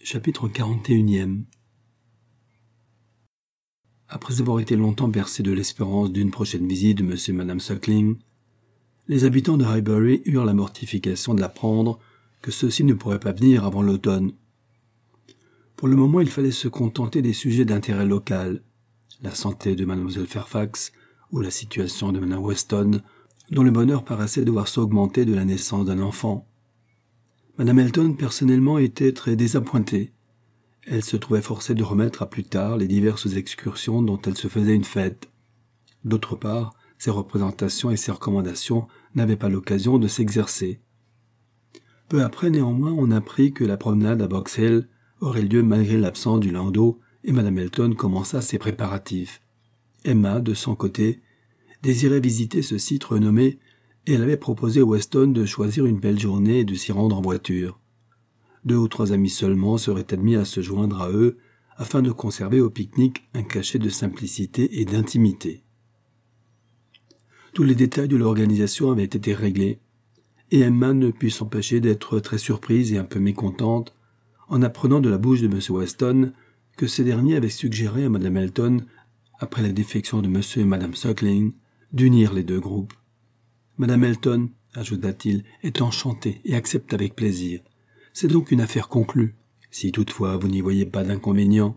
Chapitre 41. Après avoir été longtemps bercés de l'espérance d'une prochaine visite de M. et Mme Suckling, les habitants de Highbury eurent la mortification de l'apprendre que ceux-ci ne pourraient pas venir avant l'automne. Pour le moment, il fallait se contenter des sujets d'intérêt local, la santé de Mlle Fairfax ou la situation de Mme Weston, dont le bonheur paraissait devoir s'augmenter de la naissance d'un enfant. Mme Elton, personnellement, était très désappointée. Elle se trouvait forcée de remettre à plus tard les diverses excursions dont elle se faisait une fête. D'autre part, ses représentations et ses recommandations n'avaient pas l'occasion de s'exercer. Peu après, néanmoins, on apprit que la promenade à Box Hill aurait lieu malgré l'absence du landau et Mme Elton commença ses préparatifs. Emma, de son côté, désirait visiter ce site renommé et elle avait proposé à Weston de choisir une belle journée et de s'y rendre en voiture. 2 ou 3 amis seulement seraient admis à se joindre à eux afin de conserver au pique-nique un cachet de simplicité et d'intimité. Tous les détails de l'organisation avaient été réglés, et Emma ne put s'empêcher d'être très surprise et un peu mécontente en apprenant de la bouche de M. Weston que ce dernier avait suggéré à Mme Elton, après la défection de M. et Mme Suckling, d'unir les 2 groupes. Mme Elton, ajouta-t-il, est enchantée et accepte avec plaisir. C'est donc une affaire conclue, si toutefois vous n'y voyez pas d'inconvénient.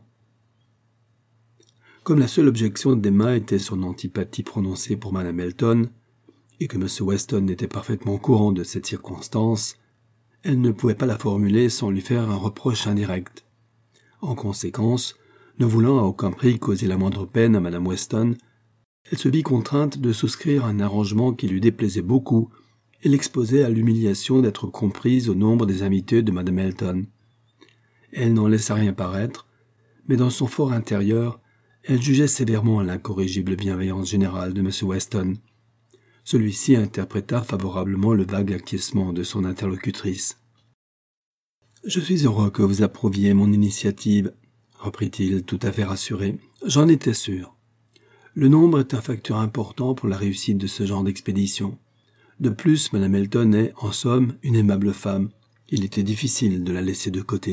Comme la seule objection d'Emma était son antipathie prononcée pour Mme Elton, et que M. Weston était parfaitement au courant de cette circonstance, elle ne pouvait pas la formuler sans lui faire un reproche indirect. En conséquence, ne voulant à aucun prix causer la moindre peine à Mme Weston, elle se vit contrainte de souscrire à un arrangement qui lui déplaisait beaucoup et l'exposait à l'humiliation d'être comprise au nombre des invités de Mme Elton. Elle n'en laissa rien paraître, mais dans son fort intérieur, elle jugeait sévèrement l'incorrigible bienveillance générale de M. Weston. Celui-ci interpréta favorablement le vague acquiescement de son interlocutrice. « Je suis heureux que vous approuviez mon initiative, » reprit-il tout à fait rassuré. « J'en étais sûr. Le nombre est un facteur important pour la réussite de ce genre d'expédition. De plus, Mme Elton est, en somme, une aimable femme. Il était difficile de la laisser de côté. »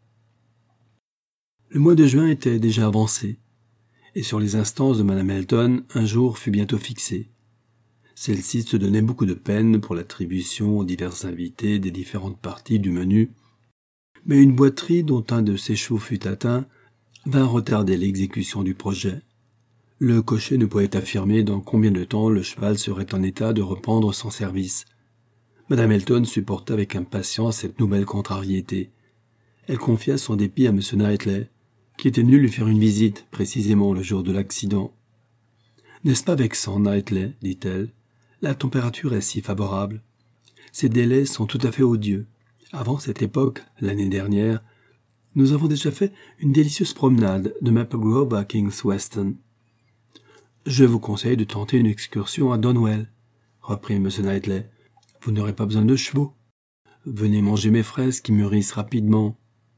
Le mois de juin était déjà avancé, et sur les instances de Mme Elton, un jour fut bientôt fixé. Celle-ci se donnait beaucoup de peine pour l'attribution aux divers invités des différentes parties du menu, mais une boiterie dont un de ses chevaux fut atteint vint retarder l'exécution du projet. Le cocher ne pouvait affirmer dans combien de temps le cheval serait en état de reprendre son service. Mme Elton supporta avec impatience cette nouvelle contrariété. Elle confia son dépit à M. Knightley, qui était venu lui faire une visite, précisément le jour de l'accident. « N'est-ce pas vexant, Knightley ?» dit-elle. « La température est si favorable. Ces délais sont tout à fait odieux. Avant cette époque, l'année dernière, nous avons déjà fait une délicieuse promenade de Maple Grove à King's Weston. » « Je vous conseille de tenter une excursion à Donwell, » reprit M. Knightley. « Vous n'aurez pas besoin de chevaux. Venez manger mes fraises qui mûrissent rapidement. »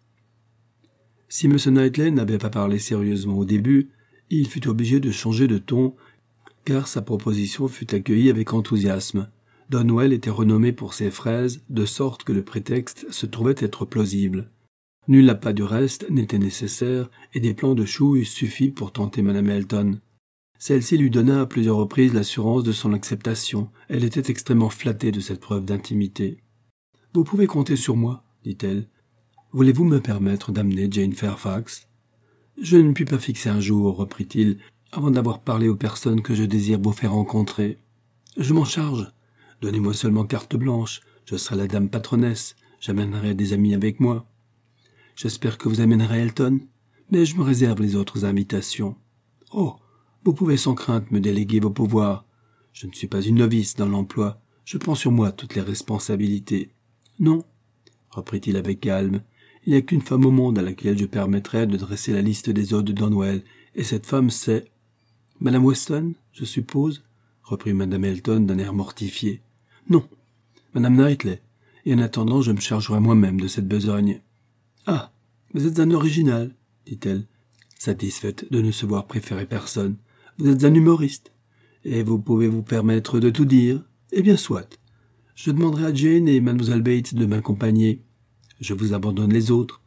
Si M. Knightley n'avait pas parlé sérieusement au début, il fut obligé de changer de ton, car sa proposition fut accueillie avec enthousiasme. Donwell était renommé pour ses fraises, de sorte que le prétexte se trouvait être plausible. Nul appât du reste n'était nécessaire, et des plants de choux eussent suffi pour tenter Mme Elton. Celle-ci lui donna à plusieurs reprises l'assurance de son acceptation. Elle était extrêmement flattée de cette preuve d'intimité. « Vous pouvez compter sur moi, » dit-elle. « Voulez-vous me permettre d'amener Jane Fairfax ?»« Je ne puis pas fixer un jour, » reprit-il, « avant d'avoir parlé aux personnes que je désire vous faire rencontrer. Je m'en charge. Donnez-moi seulement carte blanche. Je serai la dame patronnesse. J'amènerai des amis avec moi. J'espère que vous amènerez Elton, mais je me réserve les autres invitations. Oh, vous pouvez sans crainte me déléguer vos pouvoirs. Je ne suis pas une novice dans l'emploi. Je prends sur moi toutes les responsabilités. Non, reprit-il avec calme, il n'y a qu'une femme au monde à laquelle je permettrai de dresser la liste des hôtes de Donwell, et cette femme c'est... Madame Weston, je suppose, reprit Mme Elton d'un air mortifié. Non, Madame Knightley, et en attendant je me chargerai moi-même de cette besogne. Ah, vous êtes un original, dit-elle, satisfaite de ne se voir préférer personne. Vous êtes un humoriste, et vous pouvez vous permettre de tout dire. Eh bien, soit. Je demanderai à Jane et Mlle Bates de m'accompagner. Je vous abandonne les autres.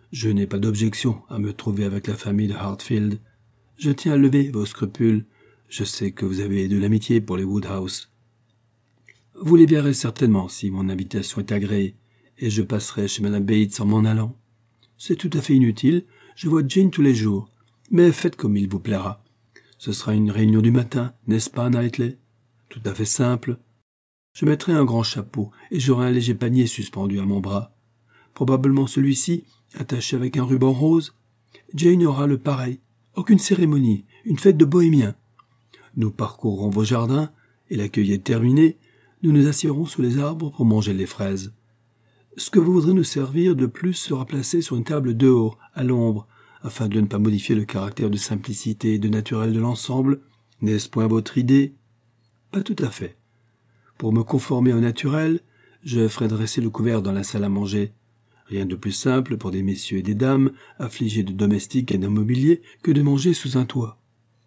Je n'ai pas d'objection à me trouver avec la famille de Hartfield. Je tiens à lever vos scrupules. Je sais que vous avez de l'amitié pour les Woodhouse. Vous les verrez certainement si mon invitation est agréée, et je passerai chez Mme Bates en m'en allant. C'est tout à fait inutile, je vois Jane tous les jours, mais faites comme il vous plaira. Ce sera une réunion du matin, n'est-ce pas, Knightley? Tout à fait simple. Je mettrai un grand chapeau, et j'aurai un léger panier suspendu à mon bras. Probablement celui-ci, attaché avec un ruban rose. Jane aura le pareil. Aucune cérémonie, une fête de bohémiens. Nous parcourrons vos jardins, et la cueillette terminée, nous nous assiérons sous les arbres pour manger les fraises. Ce que vous voudrez nous servir de plus sera placé sur une table dehors, à l'ombre, afin de ne pas modifier le caractère de simplicité et de naturel de l'ensemble. N'est-ce point votre idée? Pas tout à fait. Pour me conformer au naturel, je ferai dresser le couvert dans la salle à manger. Rien de plus simple pour des messieurs et des dames, affligés de domestiques et d'un mobilier, que de manger sous un toit.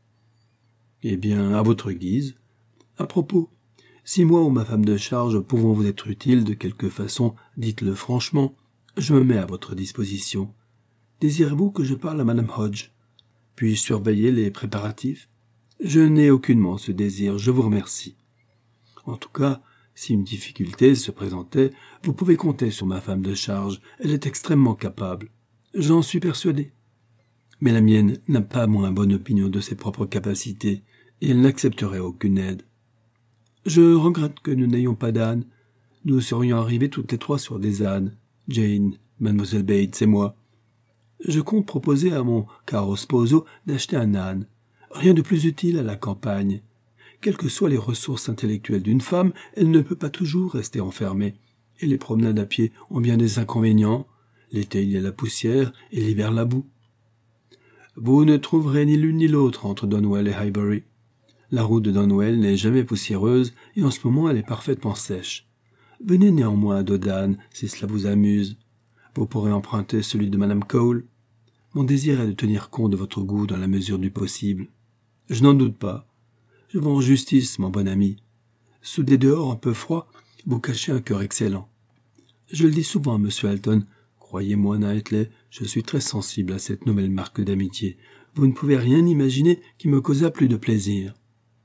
Eh bien, à votre guise. À propos, si moi ou ma femme de charge pouvons vous être utiles de quelque façon, dites-le franchement, je me mets à votre disposition. Désirez-vous que je parle à Madame Hodge? Puis-je surveiller les préparatifs? Je n'ai aucunement ce désir, je vous remercie. En tout cas, si une difficulté se présentait, vous pouvez compter sur ma femme de charge, elle est extrêmement capable. J'en suis persuadé. Mais la mienne n'a pas moins bonne opinion de ses propres capacités, et elle n'accepterait aucune aide. Je regrette que nous n'ayons pas d'âne. Nous serions arrivés toutes les trois sur des ânes, Jane, Mademoiselle Bates et moi. Je compte proposer à mon caro sposo d'acheter un âne. Rien de plus utile à la campagne. Quelles que soient les ressources intellectuelles d'une femme, elle ne peut pas toujours rester enfermée. Et les promenades à pied ont bien des inconvénients. L'été, il y a la poussière, et l'hiver, la boue. Vous ne trouverez ni l'une ni l'autre entre Donwell et Highbury. La route de Donwell n'est jamais poussiéreuse, et en ce moment elle est parfaitement sèche. Venez néanmoins à Dodane, si cela vous amuse. Vous pourrez emprunter celui de Madame Cole. Mon désir est de tenir compte de votre goût dans la mesure du possible. Je n'en doute pas. Je vous rends justice, mon bon ami. Sous des dehors un peu froids, vous cachez un cœur excellent. Je le dis souvent à M. Elton. Croyez-moi, Knightley, je suis très sensible à cette nouvelle marque d'amitié. Vous ne pouvez rien imaginer qui me causât plus de plaisir.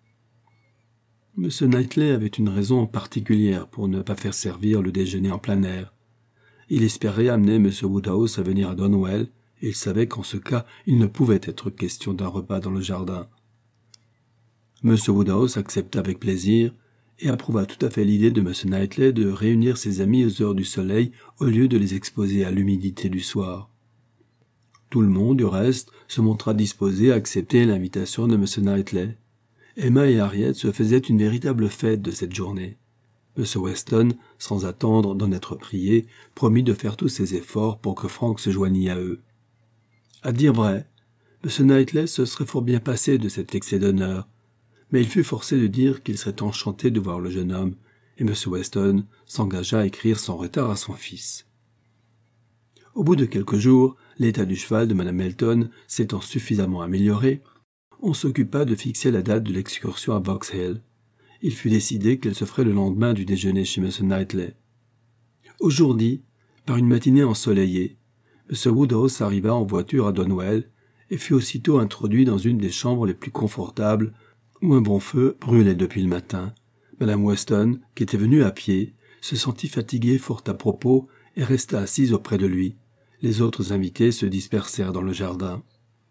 M. Knightley avait une raison particulière pour ne pas faire servir le déjeuner en plein air. Il espérait amener M. Woodhouse à venir à Donwell, et il savait qu'en ce cas, il ne pouvait être question d'un repas dans le jardin. M. Woodhouse accepta avec plaisir, et approuva tout à fait l'idée de M. Knightley de réunir ses amis aux heures du soleil au lieu de les exposer à l'humidité du soir. Tout le monde, du reste, se montra disposé à accepter l'invitation de M. Knightley. Emma et Harriet se faisaient une véritable fête de cette journée. M. Weston, sans attendre d'en être prié, promit de faire tous ses efforts pour que Frank se joignît à eux. À dire vrai, M. Knightley se serait fort bien passé de cet excès d'honneur, mais il fut forcé de dire qu'il serait enchanté de voir le jeune homme, et M. Weston s'engagea à écrire sans retard à son fils. Au bout de quelques jours, l'état du cheval de Mme Elton s'étant suffisamment amélioré, on s'occupa de fixer la date de l'excursion à Box Hill. Il fut décidé qu'elle se ferait le lendemain du déjeuner chez M. Knightley. Aujourd'hui, par une matinée ensoleillée, M. Woodhouse arriva en voiture à Donwell et fut aussitôt introduit dans une des chambres les plus confortables où un bon feu brûlait depuis le matin. Mme Weston, qui était venue à pied, se sentit fatiguée fort à propos et resta assise auprès de lui. Les autres invités se dispersèrent dans le jardin.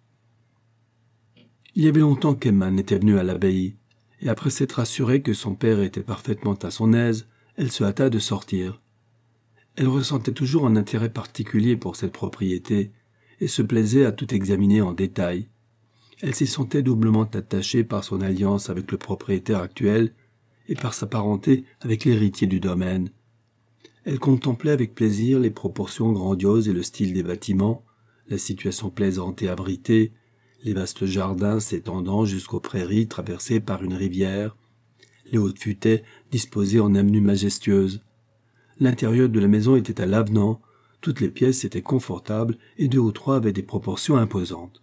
Il y avait longtemps qu'Emma n'était venue à l'abbaye, et après s'être assurée que son père était parfaitement à son aise, elle se hâta de sortir. Elle ressentait toujours un intérêt particulier pour cette propriété, et se plaisait à tout examiner en détail. Elle s'y sentait doublement attachée par son alliance avec le propriétaire actuel et par sa parenté avec l'héritier du domaine. Elle contemplait avec plaisir les proportions grandioses et le style des bâtiments, la situation plaisante et abritée, les vastes jardins s'étendant jusqu'aux prairies traversées par une rivière, les hautes futaies disposées en avenues majestueuses. L'intérieur de la maison était à l'avenant, toutes les pièces étaient confortables et 2 ou 3 avaient des proportions imposantes.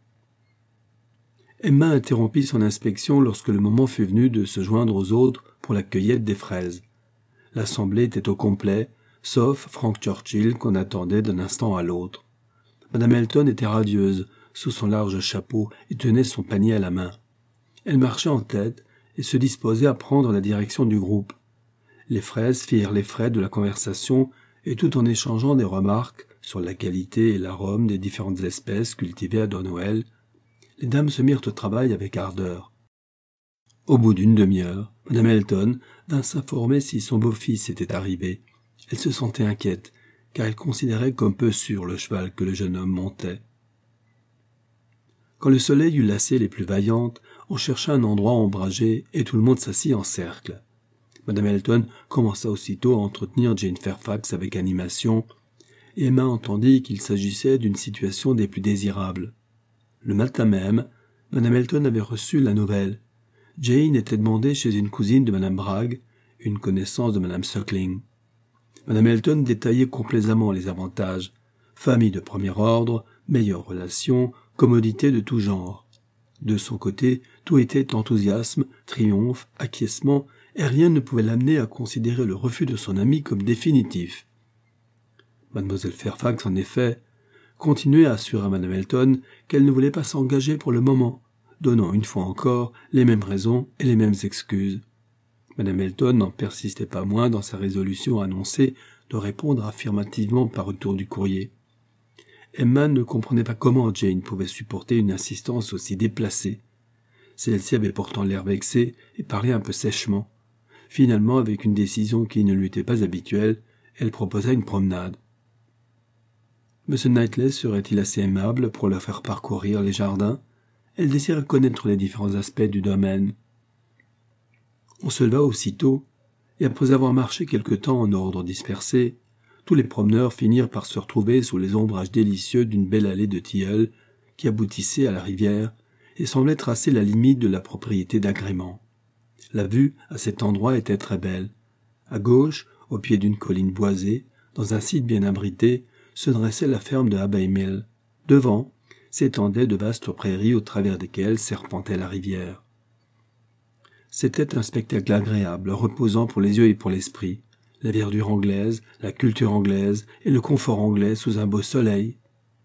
Emma interrompit son inspection lorsque le moment fut venu de se joindre aux autres pour la cueillette des fraises. L'assemblée était au complet, sauf Frank Churchill qu'on attendait d'un instant à l'autre. Madame Elton était radieuse, sous son large chapeau, et tenait son panier à la main. Elle marchait en tête et se disposait à prendre la direction du groupe. Les fraises firent les frais de la conversation, et tout en échangeant des remarques sur la qualité et l'arôme des différentes espèces cultivées à Donwell, les dames se mirent au travail avec ardeur. Au bout d'une demi-heure, Madame Elton vint s'informer si son beau-fils était arrivé. Elle se sentait inquiète, car elle considérait comme peu sûr le cheval que le jeune homme montait. Quand le soleil eut lassé les plus vaillantes, on chercha un endroit ombragé et tout le monde s'assit en cercle. Madame Elton commença aussitôt à entretenir Jane Fairfax avec animation, et Emma entendit qu'il s'agissait d'une situation des plus désirables. Le matin même, Madame Elton avait reçu la nouvelle. Jane était demandée chez une cousine de Madame Bragg, une connaissance de Madame Suckling. Madame Elton détaillait complaisamment les avantages. Famille de premier ordre, meilleures relations, commodités de tout genre. De son côté, tout était enthousiasme, triomphe, acquiescement, et rien ne pouvait l'amener à considérer le refus de son ami comme définitif. Mademoiselle Fairfax, en effet, continuait à assurer à Madame Elton qu'elle ne voulait pas s'engager pour le moment, donnant une fois encore les mêmes raisons et les mêmes excuses. Madame Elton n'en persistait pas moins dans sa résolution annoncée de répondre affirmativement par retour du courrier. Emma ne comprenait pas comment Jane pouvait supporter une insistance aussi déplacée. Celle-ci avait pourtant l'air vexée et parlait un peu sèchement. Finalement, avec une décision qui ne lui était pas habituelle, elle proposa une promenade. M. Knightley serait-il assez aimable pour leur faire parcourir les jardins? Elle désirait connaître les différents aspects du domaine. On se leva aussitôt, et après avoir marché quelque temps en ordre dispersé, tous les promeneurs finirent par se retrouver sous les ombrages délicieux d'une belle allée de tilleuls qui aboutissait à la rivière et semblait tracer la limite de la propriété d'agrément. La vue, à cet endroit, était très belle. À gauche, au pied d'une colline boisée, dans un site bien abrité, se dressait la ferme de Abbey Mill. Devant, s'étendaient de vastes prairies au travers desquelles serpentait la rivière. C'était un spectacle agréable, reposant pour les yeux et pour l'esprit. La verdure anglaise, la culture anglaise et le confort anglais sous un beau soleil.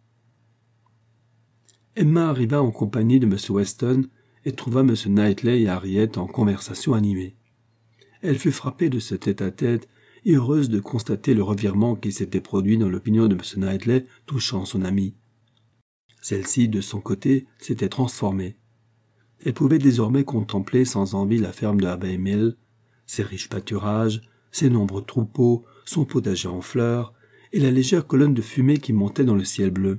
Emma arriva en compagnie de M. Weston et trouva M. Knightley et Harriet en conversation animée. Elle fut frappée de ce tête-à-tête et heureuse de constater le revirement qui s'était produit dans l'opinion de M. Knightley touchant son amie. Celle-ci, de son côté, s'était transformée. Elle pouvait désormais contempler sans envie la ferme de Abbey Mill, ses riches pâturages, ses nombreux troupeaux, son potager en fleurs, et la légère colonne de fumée qui montait dans le ciel bleu.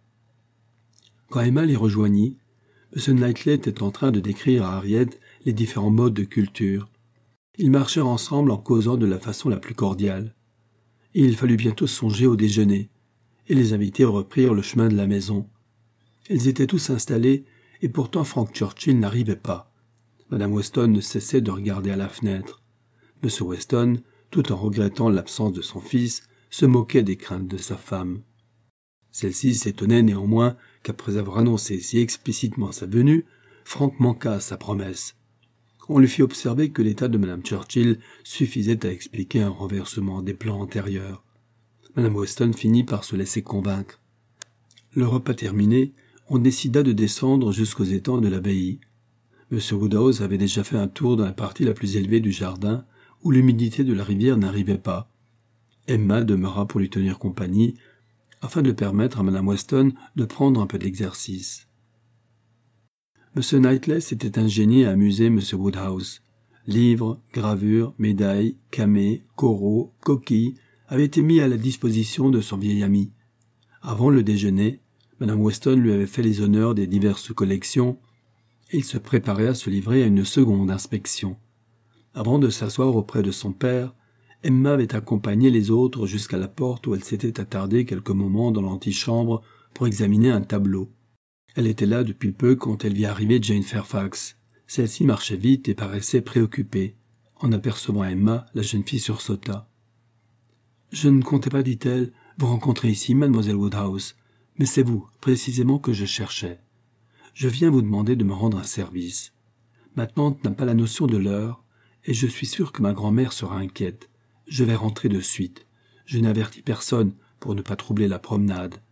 Quand Emma les rejoignit, M. Knightley était en train de décrire à Harriet les différents modes de culture. Ils marchèrent ensemble en causant de la façon la plus cordiale. Et il fallut bientôt songer au déjeuner, et les invités reprirent le chemin de la maison. Ils étaient tous installés, et pourtant Frank Churchill n'arrivait pas. Madame Weston ne cessait de regarder à la fenêtre. M. Weston, tout en regrettant l'absence de son fils, se moquait des craintes de sa femme. Celle-ci s'étonnait néanmoins qu'après avoir annoncé si explicitement sa venue, Frank manquât à sa promesse. On lui fit observer que l'état de Madame Churchill suffisait à expliquer un renversement des plans antérieurs. Madame Weston finit par se laisser convaincre. Le repas terminé, on décida de descendre jusqu'aux étangs de l'abbaye. M. Woodhouse avait déjà fait un tour dans la partie la plus élevée du jardin, où l'humidité de la rivière n'arrivait pas. Emma demeura pour lui tenir compagnie, afin de permettre à Madame Weston de prendre un peu d'exercice. M. Knightley s'était ingénié à amuser M. Woodhouse. Livres, gravures, médailles, camées, coraux, coquilles avaient été mis à la disposition de son vieil ami. Avant le déjeuner, Madame Weston lui avait fait les honneurs des diverses collections, et il se préparait à se livrer à une seconde inspection. Avant de s'asseoir auprès de son père, Emma avait accompagné les autres jusqu'à la porte où elle s'était attardée quelques moments dans l'antichambre pour examiner un tableau. Elle était là depuis peu quand elle vit arriver Jane Fairfax. Celle-ci marchait vite et paraissait préoccupée. En apercevant Emma, la jeune fille sursauta. « Je ne comptais pas, dit-elle, vous rencontrer ici, mademoiselle Woodhouse, mais c'est vous, précisément, que je cherchais. Je viens vous demander de me rendre un service. Ma tante n'a pas la notion de l'heure, et je suis sûre que ma grand-mère sera inquiète. Je vais rentrer de suite. Je n'avertis personne pour ne pas troubler la promenade.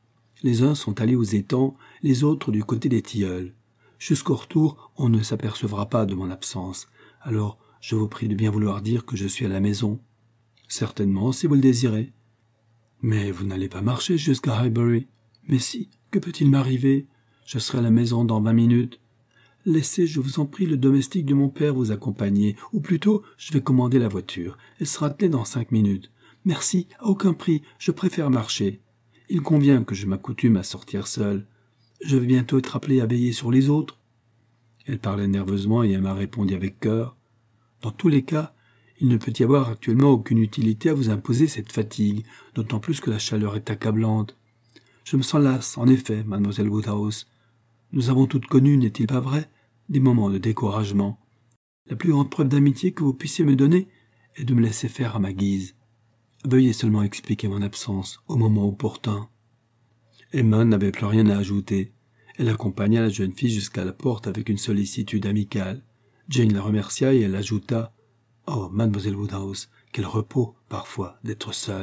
Les uns sont allés aux étangs, les autres du côté des tilleuls. Jusqu'au retour, on ne s'apercevra pas de mon absence. Alors, je vous prie de bien vouloir dire que je suis à la maison. Certainement, si vous le désirez. Mais vous n'allez pas marcher jusqu'à Highbury. Mais si, que peut-il m'arriver? Je serai à la maison dans 20 minutes. Laissez, je vous en prie, le domestique de mon père vous accompagner, ou plutôt, je vais commander la voiture. Elle sera attelée dans 5 minutes. Merci, à aucun prix, je préfère marcher. Il convient que je m'accoutume à sortir seule. Je vais bientôt être appelée à veiller sur les autres. Elle parlait nerveusement et Emma répondit avec cœur. Dans tous les cas, il ne peut y avoir actuellement aucune utilité à vous imposer cette fatigue, d'autant plus que la chaleur est accablante. Je me sens lasse, en effet, mademoiselle Woodhouse. Nous avons toutes connu, n'est-il pas vrai, des moments de découragement. La plus grande preuve d'amitié que vous puissiez me donner est de me laisser faire à ma guise. Veuillez seulement expliquer mon absence au moment opportun. Emma n'avait plus rien à ajouter. Elle accompagna la jeune fille jusqu'à la porte avec une sollicitude amicale. Jane la remercia et elle ajouta « Oh, mademoiselle Woodhouse, quel repos, parfois, d'être seule !»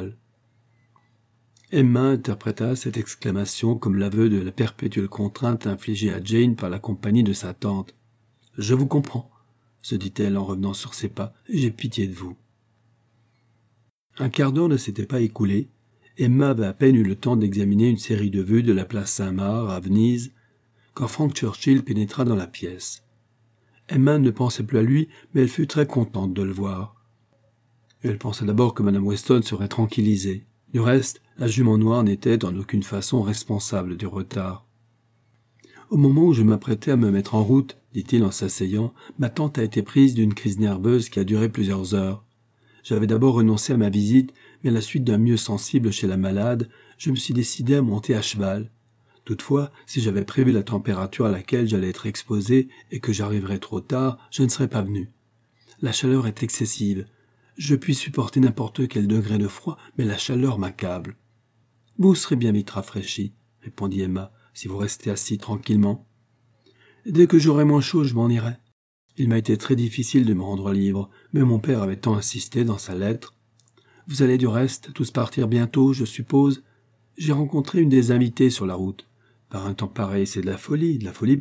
Emma interpréta cette exclamation comme l'aveu de la perpétuelle contrainte infligée à Jane par la compagnie de sa tante. « Je vous comprends, » se dit-elle en revenant sur ses pas, « j'ai pitié de vous. » Un quart d'heure ne s'était pas écoulé. Emma avait à peine eu le temps d'examiner une série de vues de la place Saint-Marc à Venise quand Frank Churchill pénétra dans la pièce. Emma ne pensait plus à lui, mais elle fut très contente de le voir. Elle pensa d'abord que Madame Weston serait tranquillisée. Du reste, la jument noire n'était en aucune façon responsable du retard. « Au moment où je m'apprêtais à me mettre en route, dit-il en s'asseyant, ma tante a été prise d'une crise nerveuse qui a duré plusieurs heures. J'avais d'abord renoncé à ma visite, mais à la suite d'un mieux sensible chez la malade, je me suis décidé à monter à cheval. Toutefois, si j'avais prévu la température à laquelle j'allais être exposé et que j'arriverais trop tard, je ne serais pas venu. La chaleur est excessive. Je puis supporter n'importe quel degré de froid, mais la chaleur m'accable. « Vous serez bien vite rafraîchi, » répondit Emma, « si vous restez assis tranquillement. Dès que j'aurai moins chaud, je m'en irai. Il m'a été très difficile de me rendre libre, mais mon père avait tant insisté dans sa lettre. Vous allez du reste tous partir bientôt, je suppose. J'ai rencontré une des invitées sur la route. Par un temps pareil, c'est de la folie pure. »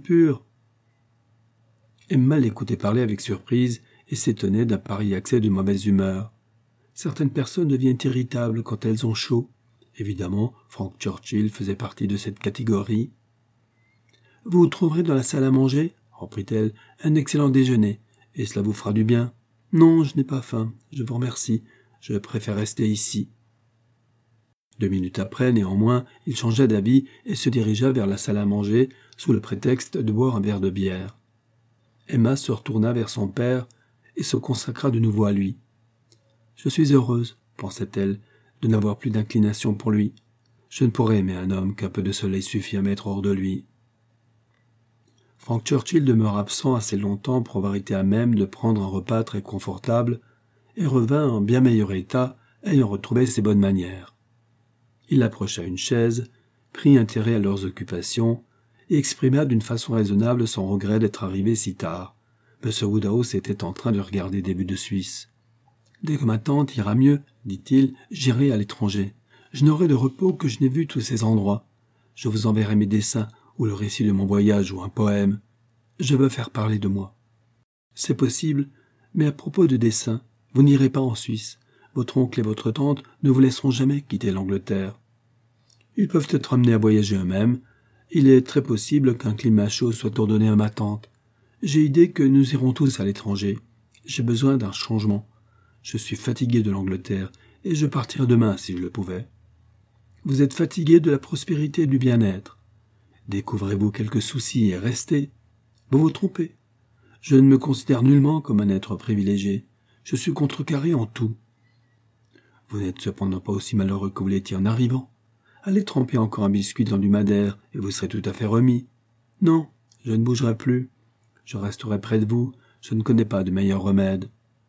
Emma l'écoutait parler avec surprise et s'étonnait d'un pareil accès de mauvaise humeur. Certaines personnes deviennent irritables quand elles ont chaud. Évidemment, Frank Churchill faisait partie de cette catégorie. « Vous trouverez dans la salle à manger, reprit-elle, un excellent déjeuner, et cela vous fera du bien. Non, je n'ai pas faim, je vous remercie, je préfère rester ici. » 2 minutes après, néanmoins, il changea d'avis et se dirigea vers la salle à manger sous le prétexte de boire un verre de bière. Emma se retourna vers son père et se consacra de nouveau à lui. « Je suis heureuse, pensait-elle, de n'avoir plus d'inclination pour lui. Je ne pourrais aimer un homme qu'un peu de soleil suffit à mettre hors de lui. » Frank Churchill demeura absent assez longtemps pour avoir été à même de prendre un repas très confortable et revint en bien meilleur état, ayant retrouvé ses bonnes manières. Il approcha une chaise, prit intérêt à leurs occupations et exprima d'une façon raisonnable son regret d'être arrivé si tard. M. Woodhouse était en train de regarder des vues de Suisse. « Dès que ma tante ira mieux, dit-il, j'irai à l'étranger. Je n'aurai de repos que je n'ai vu tous ces endroits. Je vous enverrai mes dessins, ou le récit de mon voyage, ou un poème. Je veux faire parler de moi. C'est possible, mais à propos de dessins, vous n'irez pas en Suisse. Votre oncle et votre tante ne vous laisseront jamais quitter l'Angleterre. Ils peuvent être amenés à voyager eux-mêmes. Il est très possible qu'un climat chaud soit ordonné à ma tante. J'ai idée que nous irons tous à l'étranger. J'ai besoin d'un changement. Je suis fatigué de l'Angleterre, et je partirais demain si je le pouvais. Vous êtes fatigué de la prospérité et du bien-être. Découvrez-vous quelques soucis et restez. Vous vous trompez. Je ne me considère nullement comme un être privilégié. Je suis contrecarré en tout. Vous n'êtes cependant pas aussi malheureux que vous l'étiez en arrivant. Allez tremper encore un biscuit dans du madère, et vous serez tout à fait remis. Non, je ne bougerai plus. Je resterai près de vous. Je ne connais pas de meilleur remède.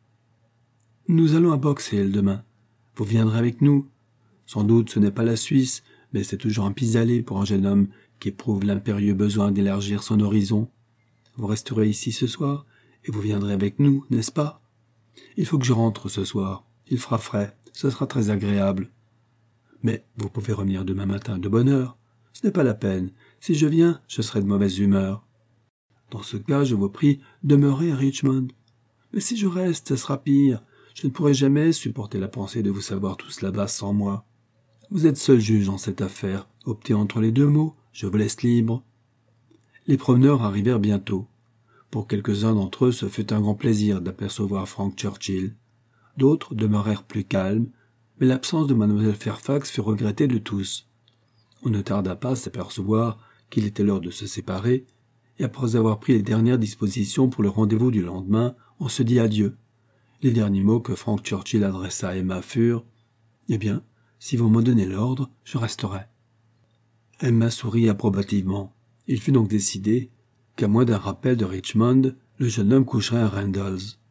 Nous allons à Box Hill demain. Vous viendrez avec nous. Sans doute ce n'est pas la Suisse, mais c'est toujours un pis-aller pour un jeune homme qui éprouve l'impérieux besoin d'élargir son horizon. Vous resterez ici ce soir, et vous viendrez avec nous, n'est-ce pas? Il faut que je rentre ce soir. Il fera frais, ce sera très agréable. Mais vous pouvez revenir demain matin de bonne heure. Ce n'est pas la peine. Si je viens, je serai de mauvaise humeur. Dans ce cas, je vous prie, demeurez à Richmond. Mais si je reste, ce sera pire. Je ne pourrai jamais supporter la pensée de vous savoir tous là-bas sans moi. Vous êtes seul juge en cette affaire. Optez entre les deux mots, je vous laisse libre. Les promeneurs arrivèrent bientôt. Pour quelques-uns d'entre eux, ce fut un grand plaisir d'apercevoir Frank Churchill. D'autres demeurèrent plus calmes, mais l'absence de Mademoiselle Fairfax fut regrettée de tous. On ne tarda pas à s'apercevoir qu'il était l'heure de se séparer, et après avoir pris les dernières dispositions pour le rendez-vous du lendemain, on se dit adieu. Les derniers mots que Frank Churchill adressa à Emma furent « Eh bien, si vous me donnez l'ordre, je resterai. » Emma sourit approbativement. Il fut donc décidé qu'à moins d'un rappel de Richmond, le jeune homme coucherait à Randalls.